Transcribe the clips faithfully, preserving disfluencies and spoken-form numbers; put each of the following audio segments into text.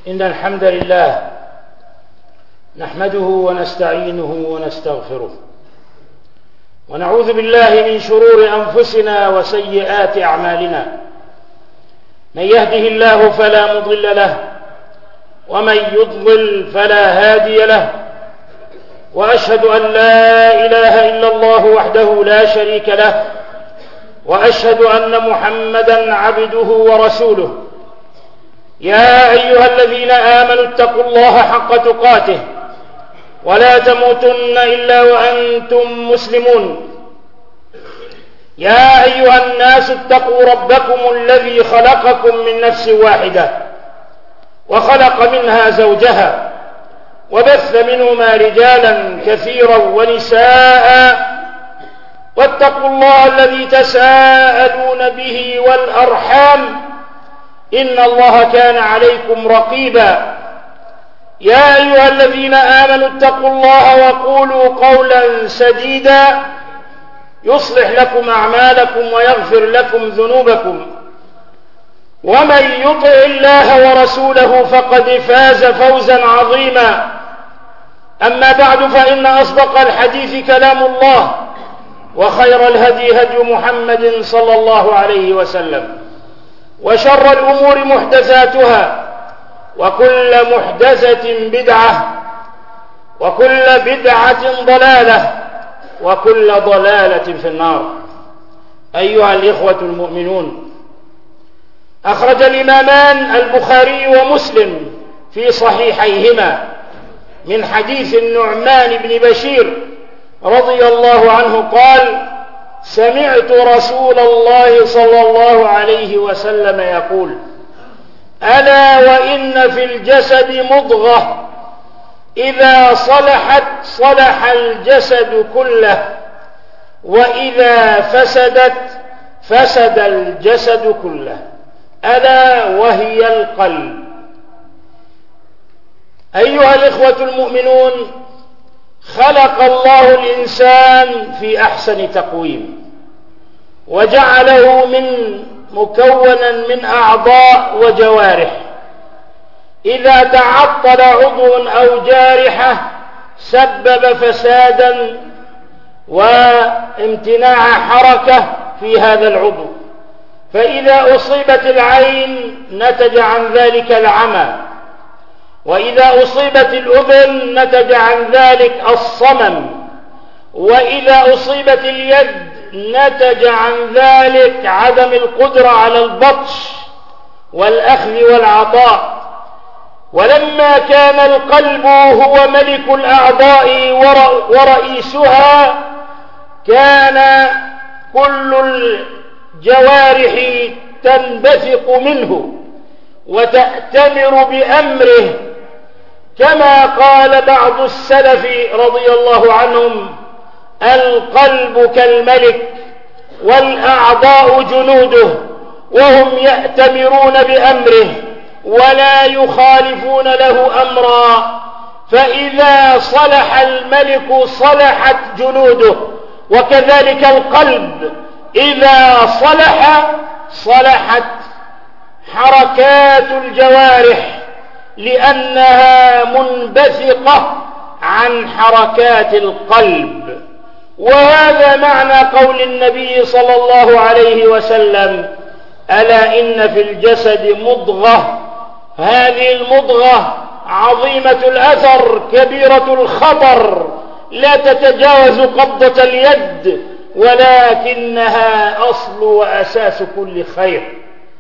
إن الحمد لله نحمده ونستعينه ونستغفره ونعوذ بالله من شرور أنفسنا وسيئات أعمالنا. من يهده الله فلا مضل له ومن يضلل فلا هادي له، وأشهد أن لا إله إلا الله وحده لا شريك له، وأشهد أن محمدا عبده ورسوله. يا أيها الذين آمنوا اتقوا الله حق تقاته ولا تموتن إلا وأنتم مسلمون. يا أيها الناس اتقوا ربكم الذي خلقكم من نفس واحدة وخلق منها زوجها وبث منهما رجالا كثيرا ونساء، واتقوا الله الذي تساءلون به والأرحام إن الله كان عليكم رقيبا. يا أيها الذين آمنوا اتقوا الله وقولوا قولا سديدا يصلح لكم أعمالكم ويغفر لكم ذنوبكم، ومن يطع الله ورسوله فقد فاز فوزا عظيما. أما بعد، فإن أصدق الحديث كلام الله، وخير الهدي هدي محمد صلى الله عليه وسلم، وشر الأمور محدثاتها، وكل محدثة بدعة، وكل بدعة ضلالة، وكل ضلالة في النار. أيها الإخوة المؤمنون، أخرج الإمامان البخاري ومسلم في صحيحيهما من حديث النعمان بن بشير رضي الله عنه قال: سمعت رسول الله صلى الله عليه وسلم يقول: ألا وإن في الجسد مضغة إذا صلحت صلح الجسد كله، وإذا فسدت فسد الجسد كله، ألا وهي القلب. أيها الإخوة المؤمنون، خلق الله الإنسان في أحسن تقويم، وجعله من مكونا من أعضاء وجوارح. إذا تعطل عضو أو جارحة سبب فسادا وامتناع حركة في هذا العضو، فإذا أصيبت العين نتج عن ذلك العمى، وإذا أصيبت الأذن نتج عن ذلك الصمم، وإذا أصيبت اليد نتج عن ذلك عدم القدرة على البطش والأخذ والعطاء. ولما كان القلب هو ملك الأعضاء ورئيسها، كان كل الجوارح تنبثق منه وتأتمر بأمره، كما قال بعض السلف رضي الله عنهم: القلب كالملك والأعضاء جنوده، وهم يأتمرون بأمره ولا يخالفون له أمرا، فإذا صلح الملك صلحت جنوده، وكذلك القلب إذا صلح صلحت حركات الجوارح، لأنها منبثقة عن حركات القلب. وهذا معنى قول النبي صلى الله عليه وسلم: ألا إن في الجسد مضغة. هذه المضغة عظيمة الأثر كبيرة الخطر، لا تتجاوز قبضة اليد، ولكنها أصل وأساس كل خير.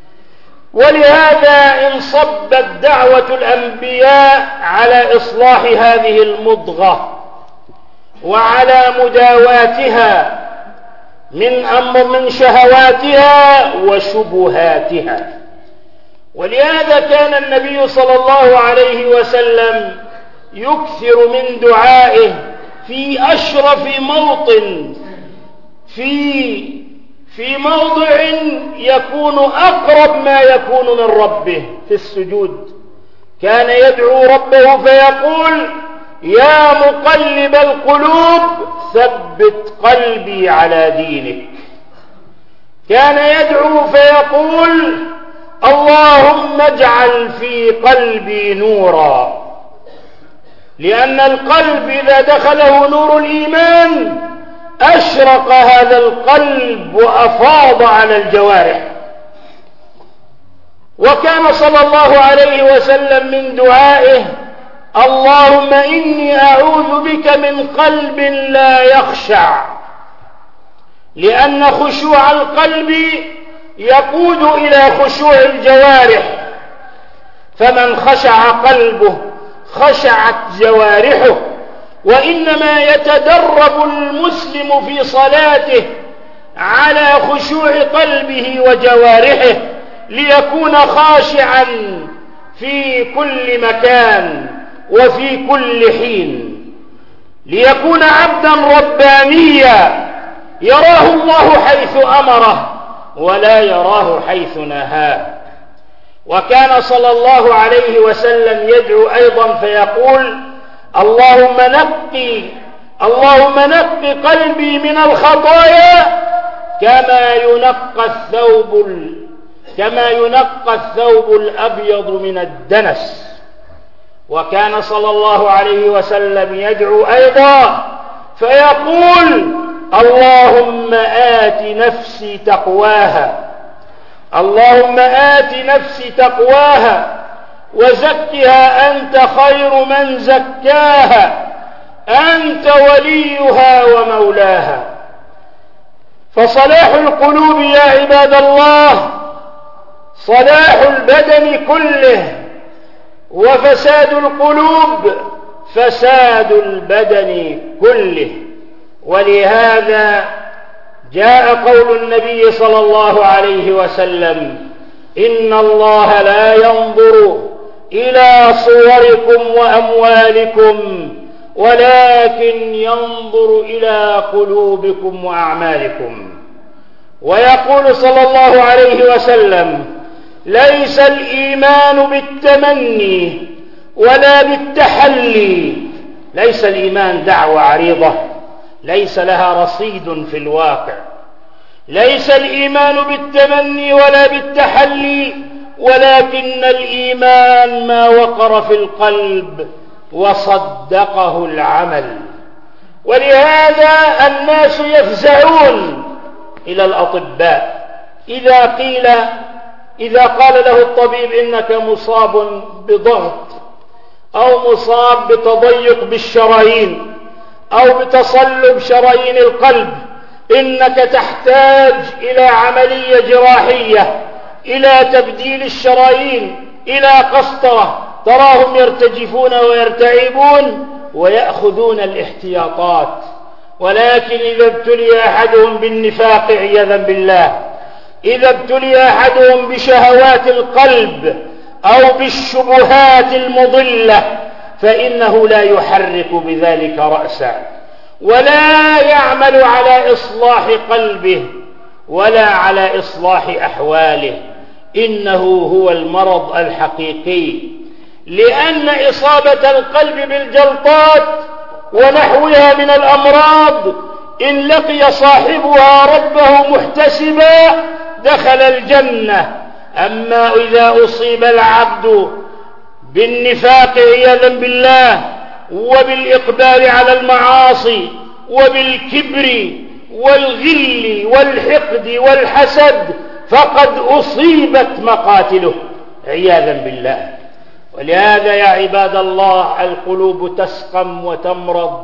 ولهذا انصبت دعوة الأنبياء على إصلاح هذه المضغة وعلى مداواتها من أمر من شهواتها وشبهاتها. ولهذا كان النبي صلى الله عليه وسلم يكثر من دعائه في أشرف موطن، في في موضع يكون أقرب ما يكون من ربه، في السجود. كان يدعو ربه فيقول: يا مقلب القلوب ثبت قلبي على دينك. كان يدعو فيقول: اللهم اجعل في قلبي نورا، لأن القلب إذا دخله نور الإيمان أشرق هذا القلب وأفاض على الجوارح. وكان صلى الله عليه وسلم من دعائه: اللهم إني أعوذ بك من قلب لا يخشع، لأن خشوع القلب يقود إلى خشوع الجوارح، فمن خشع قلبه خشعت جوارحه. وإنما يتدرب المسلم في صلاته على خشوع قلبه وجوارحه ليكون خاشعا في كل مكان وفي كل حين، ليكون عبدا ربانيا يراه الله حيث أمره ولا يراه حيث نهاه. وكان صلى الله عليه وسلم يدعو أيضا فيقول: اللهم نقي اللهم نقي قلبي من الخطايا كما ينقى الثوب كما ينقى الثوب الأبيض من الدنس. وكان صلى الله عليه وسلم يدعو أيضا فيقول: اللهم آت نفسي تقواها اللهم آت نفسي تقواها وزكها أنت خير من زكاها أنت وليها ومولاها. فصلاح القلوب يا عباد الله صلاح البدن كله، وفساد القلوب فساد البدن كله. ولهذا جاء قول النبي صلى الله عليه وسلم: إن الله لا ينظر إلى صوركم وأموالكم ولكن ينظر إلى قلوبكم وأعمالكم. ويقول صلى الله عليه وسلم: ليس الإيمان بالتمني ولا بالتحلي. ليس الإيمان دعوة عريضة ليس لها رصيد في الواقع. ليس الإيمان بالتمني ولا بالتحلي، ولكن الإيمان ما وقر في القلب وصدقه العمل. ولهذا الناس يفزعون إلى الأطباء إذا قيل إذا قال له الطبيب: إنك مصاب بضغط أو مصاب بتضيق بالشرايين أو بتصلب شرايين القلب، إنك تحتاج إلى عملية جراحية، إلى تبديل الشرايين، إلى قسطرة. تراهم يرتجفون ويرتعبون ويأخذون الاحتياطات. ولكن إذا ابتلي أحدهم بالنفاق عياذا بالله، إذا ابتلي أحدهم بشهوات القلب أو بالشبهات المضلة، فإنه لا يحرك بذلك رأسا ولا يعمل على إصلاح قلبه ولا على إصلاح أحواله. إنه هو المرض الحقيقي، لأن إصابة القلب بالجلطات ونحوها من الأمراض إن لقي صاحبها ربه محتسبا دخل الجنة. أما إذا أصيب العبد بالنفاق عياذا بالله وبالإقبال على المعاصي وبالكبر والغل والحقد والحسد فقد أصيبت مقاتله عياذا بالله. ولهذا يا عباد الله القلوب تسقم وتمرض،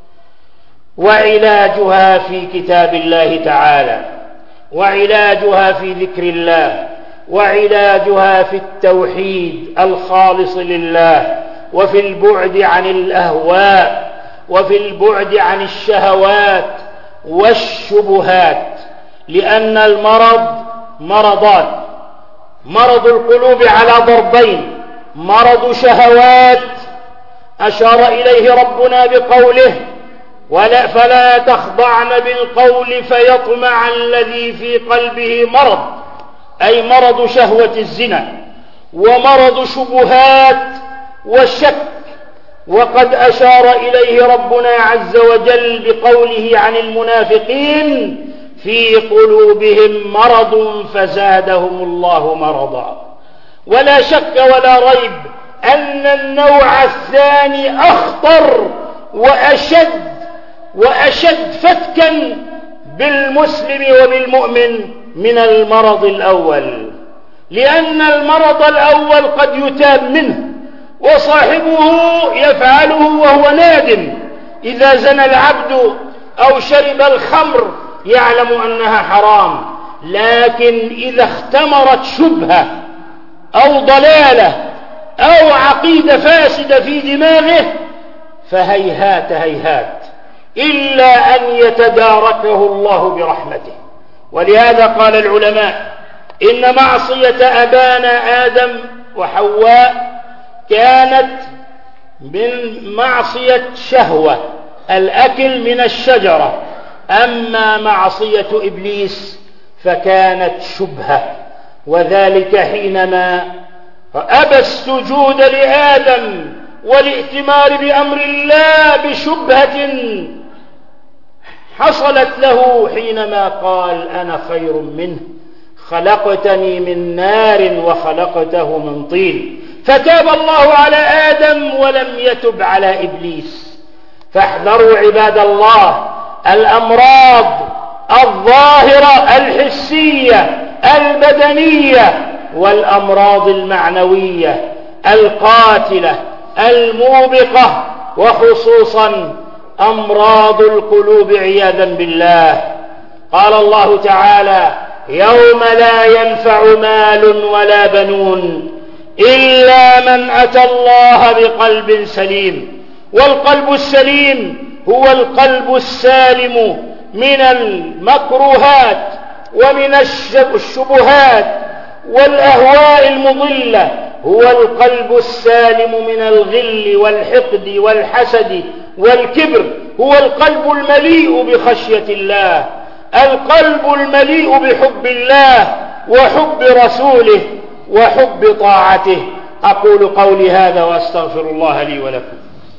وعلاجها في كتاب الله تعالى، وعلاجها في ذكر الله، وعلاجها في التوحيد الخالص لله، وفي البعد عن الأهواء، وفي البعد عن الشهوات والشبهات. لأن المرض مرضان: مرض القلوب على ضربين: مرض شهوات أشار إليه ربنا بقوله: ولا فلا تخضعن بالقول فيطمع الذي في قلبه مرض، أي مرض شهوة الزنا ومرض شبهات والشك. وقد أشار إليه ربنا عز وجل بقوله عن المنافقين: في قلوبهم مرض فزادهم الله مرضا. ولا شك ولا ريب أن النوع الثاني أخطر وأشد وأشد فتكا بالمسلم وبالمؤمن من المرض الأول، لأن المرض الأول قد يتاب منه وصاحبه يفعله وهو نادم. إذا زنى العبد أو شرب الخمر يعلم أنها حرام، لكن إذا اختمرت شبهة أو ضلالة أو عقيدة فاسدة في دماغه فهيهات هيهات إلا أن يتداركه الله برحمته. ولهذا قال العلماء إن معصية أبانا آدم وحواء كانت من معصية شهوة الأكل من الشجرة، أما معصية إبليس فكانت شبهة، وذلك حينما أبى السجود لآدم والائتمار بأمر الله بشبهة حصلت له حينما قال أنا خير منه خلقتني من نار وخلقته من طين، فتاب الله على آدم ولم يتب على إبليس. فاحذروا عباد الله الأمراض الظاهرة الحسية البدنية والأمراض المعنوية القاتلة الموبقة، وخصوصا أمراض القلوب عياذا بالله. قال الله تعالى يوم لا ينفع مال ولا بنون إلا من أتى الله بقلب سليم. والقلب السليم هو القلب السالم من المكروهات ومن الشبهات والأهواء المضلة، هو القلب السالم من الغل والحقد والحسد والكبر، هو القلب المليء بخشية الله، القلب المليء بحب الله وحب رسوله وحب طاعته. أقول قولي هذا وأستغفر الله لي ولكم.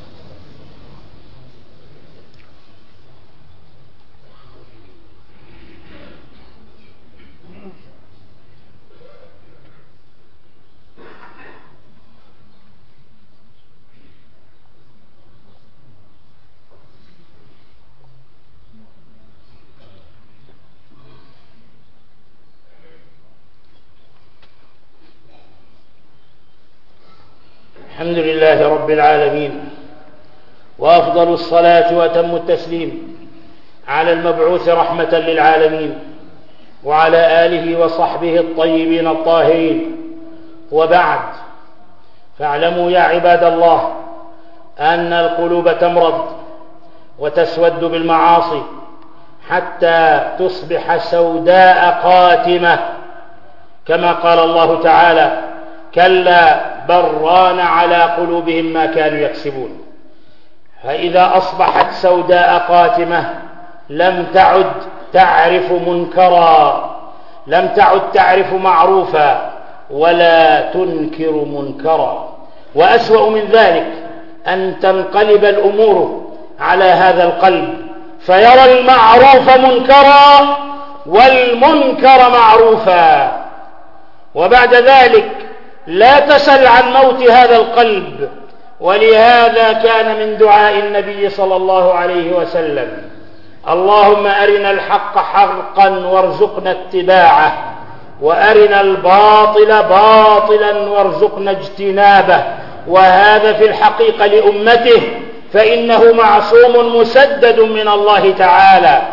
الحمد لله رب العالمين، وأفضل الصلاة وأتم التسليم على المبعوث رحمة للعالمين وعلى آله وصحبه الطيبين الطاهرين. وبعد، فاعلموا يا عباد الله أن القلوب تمرض وتسود بالمعاصي حتى تصبح سوداء قاتمة، كما قال الله تعالى كلا بل ران على قلوبهم ما كانوا يكسبون. فإذا أصبحت سوداء قاتمة لم تعد تعرف منكرا، لم تعد تعرف معروفا، ولا تنكر منكرا. وأسوأ من ذلك أن تنقلب الأمور على هذا القلب فيرى المعروف منكرا والمنكر معروفا، وبعد ذلك لا تسل عن موت هذا القلب. ولهذا كان من دعاء النبي صلى الله عليه وسلم اللهم أرنا الحق حقا وارزقنا اتباعه، وأرنا الباطل باطلا وارزقنا اجتنابه. وهذا في الحقيقة لأمته، فإنه معصوم مسدد من الله تعالى،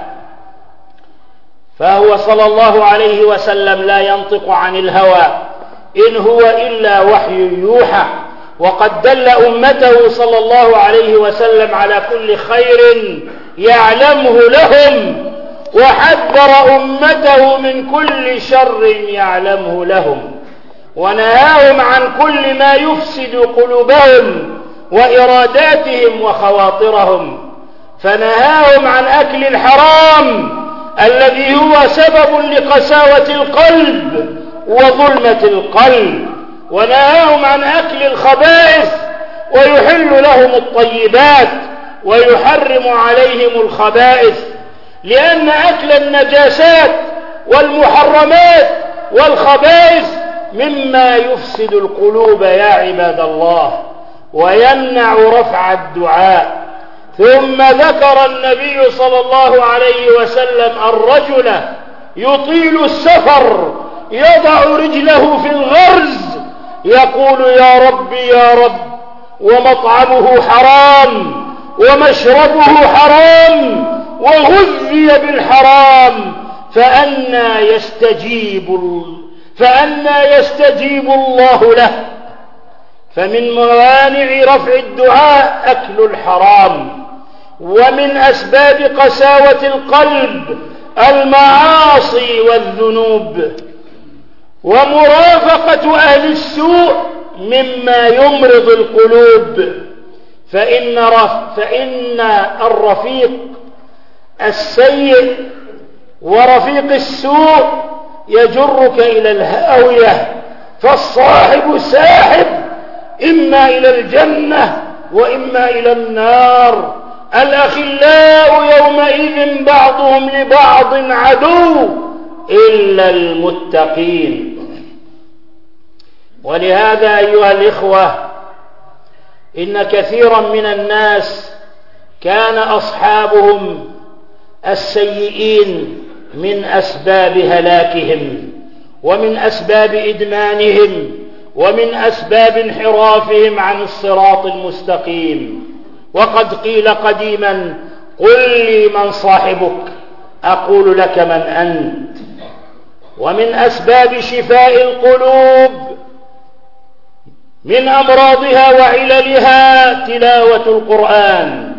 فهو صلى الله عليه وسلم لا ينطق عن الهوى إن هو إلا وحي يوحى. وقد دل أمته صلى الله عليه وسلم على كل خير يعلمه لهم، وحذر أمته من كل شر يعلمه لهم، ونهاهم عن كل ما يفسد قلوبهم وإراداتهم وخواطرهم، فنهاهم عن أكل الحرام الذي هو سبب لقساوة القلب وظلمة القلب، ونهاهم عن أكل الخبائث ويحل لهم الطيبات ويحرم عليهم الخبائث. لأن أكل النجاسات والمحرمات والخبائث مما يفسد القلوب يا عباد الله ويمنع رفع الدعاء. ثم ذكر النبي صلى الله عليه وسلم الرجل يطيل السفر يضع رجله في الغرز يقول يا رب يا رب ومطعمه حرام ومشربه حرام وغذي بالحرام فأنى يستجيب فأنى يستجيب الله له. فمن موانع رفع الدعاء أكل الحرام، ومن أسباب قساوة القلب المعاصي والذنوب، ومرافقة أهل السوء مما يمرض القلوب. فإن, رف فإن الرفيق السيء ورفيق السوء يجرك إلى الهاوية، فالصاحب ساحب إما إلى الجنة وإما إلى النار. الأخلاء يومئذ بعضهم لبعض عدو إلا المتقين. ولهذا أيها الإخوة إن كثيرا من الناس كان أصحابهم السيئين من أسباب هلاكهم ومن أسباب إدمانهم ومن أسباب انحرافهم عن الصراط المستقيم. وقد قيل قديما قل لي من صاحبك أقول لك من أنت. ومن أسباب شفاء القلوب من أمراضها وعللها تلاوة القرآن،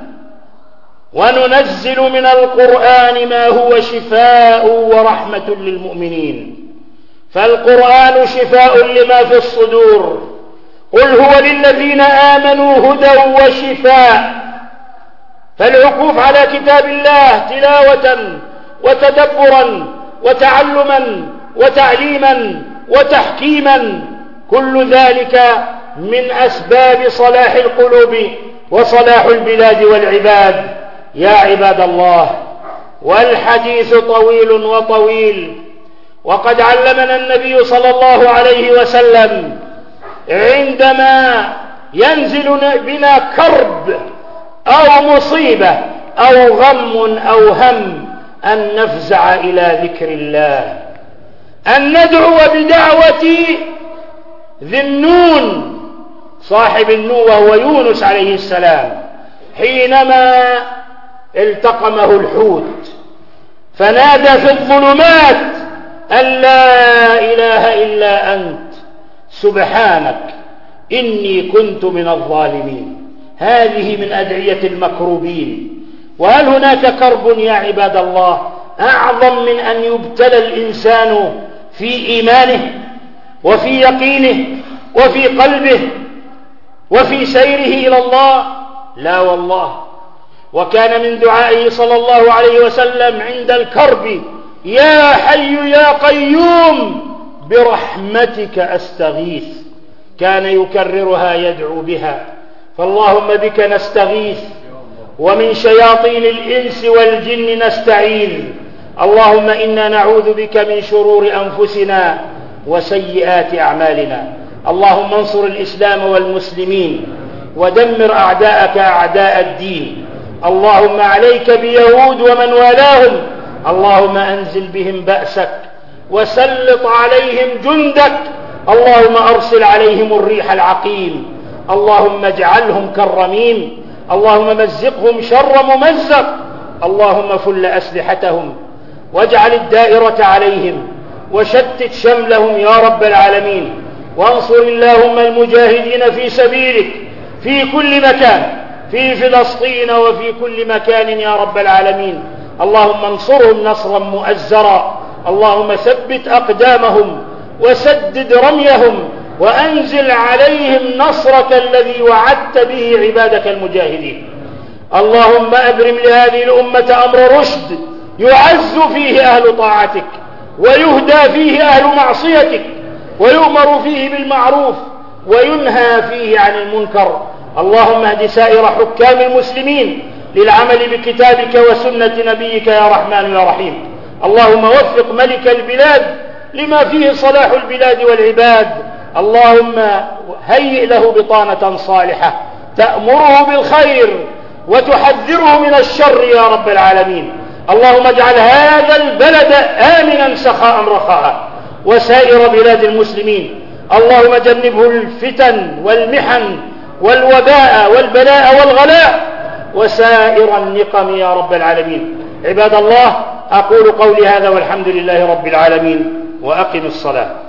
وننزل من القرآن ما هو شفاء ورحمة للمؤمنين. فالقرآن شفاء لما في الصدور، قل هو للذين آمنوا هدى وشفاء. فالعكوف على كتاب الله تلاوة وتدبرا وتعلما وتعليما وتحكيما كل ذلك من أسباب صلاح القلوب وصلاح البلاد والعباد يا عباد الله. والحديث طويل وطويل، وقد علمنا النبي صلى الله عليه وسلم عندما ينزل بنا كرب أو مصيبة أو غم أو هم أن نفزع إلى ذكر الله، أن ندعو بدعوة ذي النون صاحب النون وهو يونس عليه السلام حينما التقمه الحوت فنادى في الظلمات أن لا إله إلا أنت سبحانك إني كنت من الظالمين. هذه من أدعية المكروبين. وهل هناك كرب يا عباد الله أعظم من أن يبتلى الإنسان في إيمانه وفي يقينه وفي قلبه وفي سيره إلى الله؟ لا والله. وكان من دعائه صلى الله عليه وسلم عند الكرب يا حي يا قيوم برحمتك أستغيث. كان يكررها يدعو بها. فاللهم بك نستغيث ومن شياطين الإنس والجن نستعيذ. اللهم إنا نعوذ بك من شرور أنفسنا وسيئات أعمالنا. اللهم انصر الإسلام والمسلمين ودمر أعداءك أعداء الدين. اللهم عليك بيهود ومن والاهم. اللهم أنزل بهم بأسك وسلط عليهم جندك. اللهم أرسل عليهم الريح العقيم. اللهم اجعلهم كالرميم. اللهم مزقهم شر ممزق. اللهم فل أسلحتهم واجعل الدائرة عليهم وشتت شملهم يا رب العالمين. وانصر اللهم المجاهدين في سبيلك في كل مكان، في فلسطين وفي كل مكان يا رب العالمين. اللهم انصرهم نصرا مؤزرا. اللهم ثبت أقدامهم وسدد رميهم وأنزل عليهم نصرك الذي وعدت به عبادك المجاهدين. اللهم أبرم لهذه الأمة أمر رشد يعز فيه أهل طاعتك ويهدى فيه أهل معصيتك ويؤمر فيه بالمعروف وينهى فيه عن المنكر. اللهم اهد سائر حكام المسلمين للعمل بكتابك وسنة نبيك يا رحمن يا رحيم. اللهم وفق ملك البلاد لما فيه صلاح البلاد والعباد. اللهم هيئ له بطانة صالحة تأمره بالخير وتحذره من الشر يا رب العالمين. اللهم اجعل هذا البلد آمنا سخاء رخاء وسائر بلاد المسلمين. اللهم جنبه الفتن والمحن والوباء والبلاء والغلاء وسائر النقم يا رب العالمين. عباد الله، أقول قولي هذا والحمد لله رب العالمين، وأقم الصلاة.